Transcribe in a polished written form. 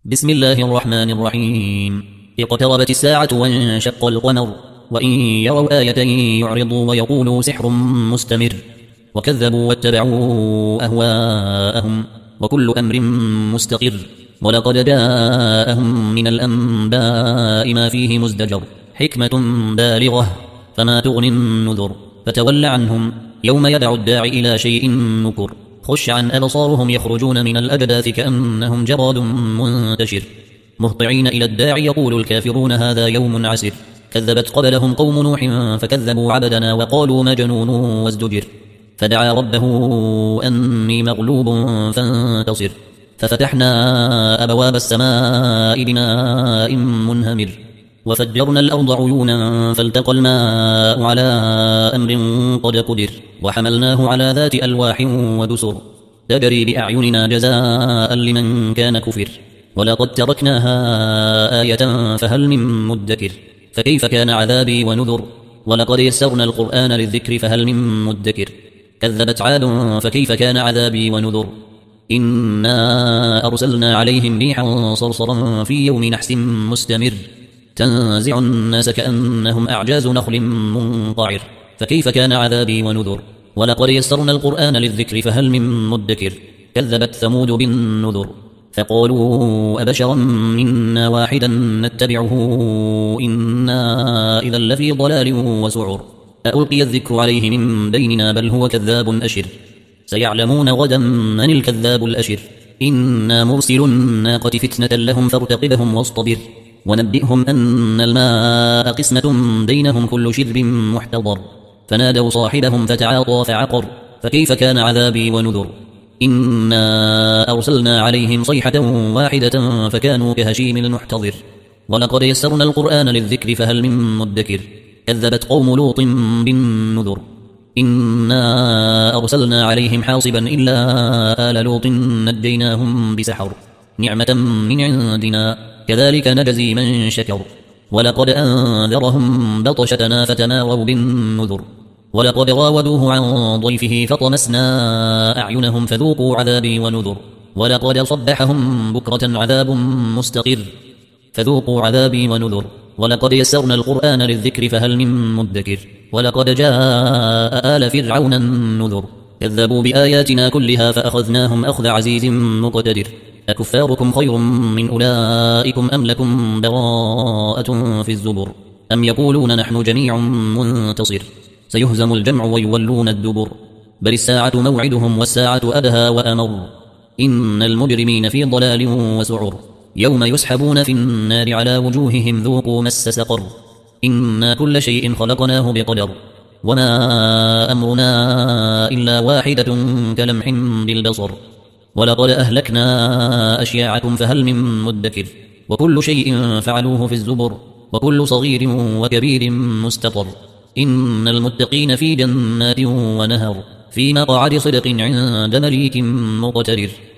بسم الله الرحمن الرحيم. اقتربت الساعة وانشق القمر، وإن يروا آية يعرضوا ويقولوا سحر مستمر، وكذبوا واتبعوا أهواءهم، وكل أمر مستقر. ولقد جاءهم من الأنباء ما فيه مزدجر، حكمة بالغة فما تغني النذر. فتول عنهم يوم يدعو الداعي إلى شيء نكر، خش عن أبصارهم يخرجون من الأجداث كأنهم جراد منتشر، مهطعين إلى الداعي يقول الكافرون هذا يوم عسر. كذبت قبلهم قوم نوح فكذبوا عبدنا وقالوا مجنون وازدجر، فدعا ربه أني مغلوب فانتصر. ففتحنا أبواب السماء بماء منهمر، وفجرنا الأرض عيونا فالتقى الماء على أمر قد قدر، وحملناه على ذات ألواح ودسر تجري بأعيننا جزاء لمن كان كفر. ولقد تركناها آية فهل من مدكر، فكيف كان عذابي ونذر. ولقد يسرنا القرآن للذكر فهل من مدكر. كذبت عاد فكيف كان عذابي ونذر. إنا أرسلنا عليهم ريحا صرصرا في يوم نحس مستمر، تنزع الناس كأنهم أعجاز نخل منقعر، فكيف كان عذابي ونذر. ولقد يسرنا القرآن للذكر فهل من مدكر. كذبت ثمود بالنذر فقالوا أبشرا منا واحدا نتبعه إنا إذا لفي ضلال وسعر، ألقي الذكر عليه من بيننا بل هو كذاب أشر. سيعلمون غدا من الكذاب الأشر. إنا مرسل الناقة فتنة لهم فارتقبهم واصطبر، ونبئهم أن الماء قسمة بينهم كل شرب محتضر. فنادوا صاحبهم فتعاطى فعقر، فكيف كان عذابي ونذر. إنا أرسلنا عليهم صيحة واحدة فكانوا كهشيم المحتضر. ولقد يسرنا القرآن للذكر فهل من مدكر. كذبت قوم لوط بالنذر إنا أرسلنا عليهم حاصبا إلا آل لوط نجيناهم بسحر، نعمة من عندنا كذلك نجزي من شكر. ولقد أنذرهم بطشتنا فتماروا بالنذر. ولقد راودوه عن ضيفه فطمسنا أعينهم فذوقوا عذابي ونذر. ولقد صبحهم بكرة عذاب مستقر، فذوقوا عذابي ونذر. ولقد يسرنا القرآن للذكر فهل من مدكر. ولقد جاء آل فرعون النذر، كذبوا بآياتنا كلها فأخذناهم أخذ عزيز مقتدر. أكفاركم خير من أولئكم أم لكم براءة في الزبر، أم يقولون نحن جميع منتصر. سيهزم الجمع ويولون الدبر، بل الساعة موعدهم والساعة أدهى وأمر. إن المجرمين في ضلال وسعر، يوم يسحبون في النار على وجوههم ذوقوا مس سقر. إنا كل شيء خلقناه بقدر، وما أمرنا إلا واحدة كلمح بالبصر. ولقد أهلكنا أشياعكم فهل من مدكر. وكل شيء فعلوه في الزبر، وكل صغير وكبير مستطر. إن المتقين في جنات ونهر، في مقعد صدق عند مليك مقتدر.